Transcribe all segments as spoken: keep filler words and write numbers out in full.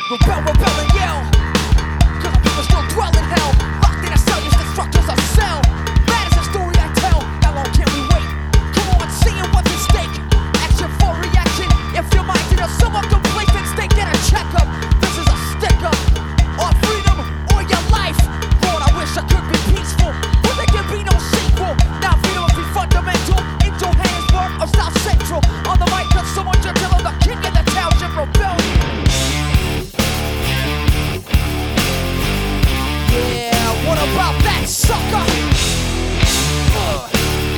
Rebel, rebel and yell, cause the people still dwell in hell. Locked in a cell, use the structures of cell. That is the story I tell. How long can we wait? Come on, seeing what's at stake. Action for reaction. If your mind did a somewhat complacent state, get a checkup. This is a stick-up. Or freedom, or your life. Lord, I wish I could be peaceful, but there can be no sequel. Now freedom must be fundamental. In Johannesburg or South Central. On the mic, cause someone just tell them the king of the township rebellion. Yeah, what about that sucker? Uh.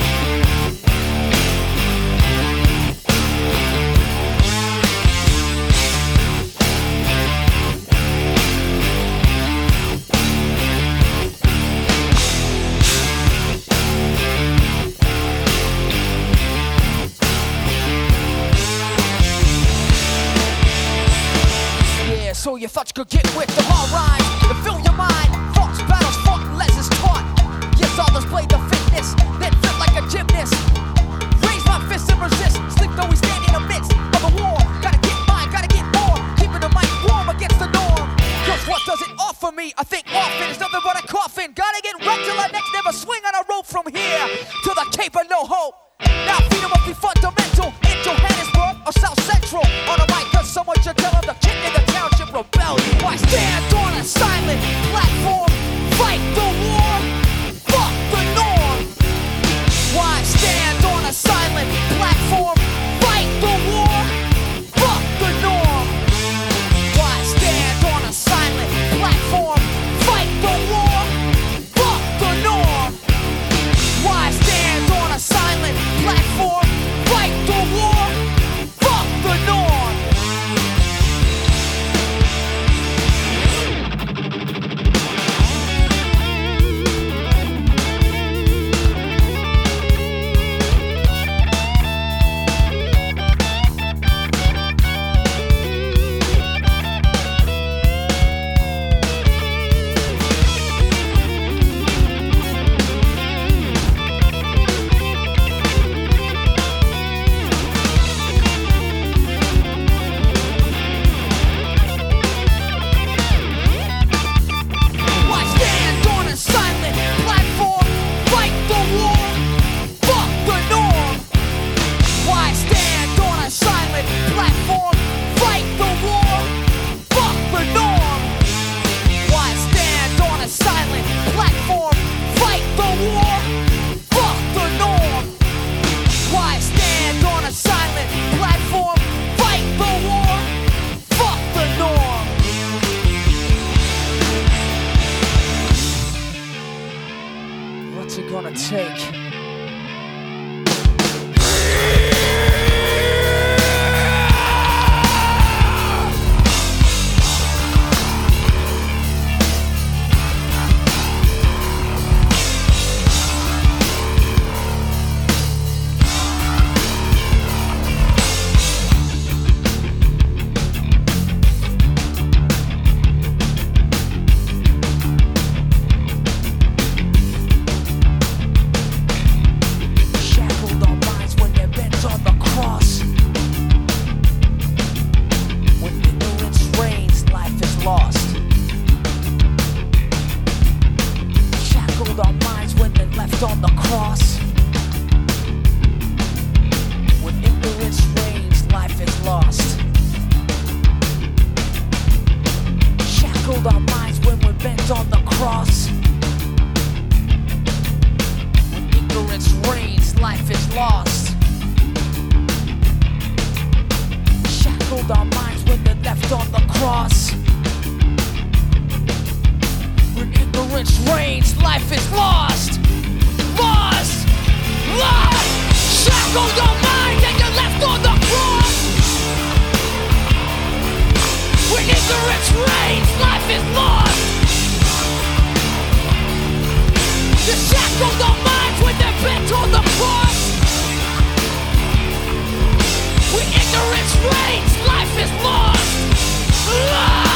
Yeah, so you thought you could get with the hard rhymes to fill your mind. Thoughts, battles, fought, lessons taught. Yes, all display the fitness, then fit like a gymnast. Raise my fist and resist. Sleep though we stand in the midst of a war. Gotta get mine, gotta get more. Keeping the mic warm against the norm. Cause what does it offer me? I think often it's nothing but a coffin. Gotta get wrecked till I next never swing on a rope from here to the Cape of No Hope. Now freedom must be fundamental. In Johannesburg or South Central. On the mic, cause someone should tell them the king of the township rebellion. Why stand on a silent platform? Fight the war. Fuck the norm. Why stand on a silent platform? Fight the war. Fuck the norm. Why stand on a silent platform? Fight the war. Fuck the norm. Why stand on a silent platform? Fight the war. Fuck the norm. Why stand on a silent platform? Fight the war. Fuck the norm. Why stand on a silent platform? Fight the war. Fuck the norm. Why stand on a silent platform? Fight the war. Fuck the norm. Why stand on a silent platform? Fight the war. Fuck the norm. What's it gonna take? Shackled our minds when they're bent on the cross. When ignorance reigns, life is lost. Shackled our minds when they're left on the cross. When ignorance reigns, life is lost. Shackled our minds when we're bent on the cross. When ignorance reigns, life is lost. Shackled our minds when they're left on the cross. When ignorance reigns, life is lost. Lost! Lost! Shackled your mind and you're left on the cross. When ignorance reigns, life is lost. You shackled our minds when they're bent on the cross. When ignorance reigns, life is lost. Lost!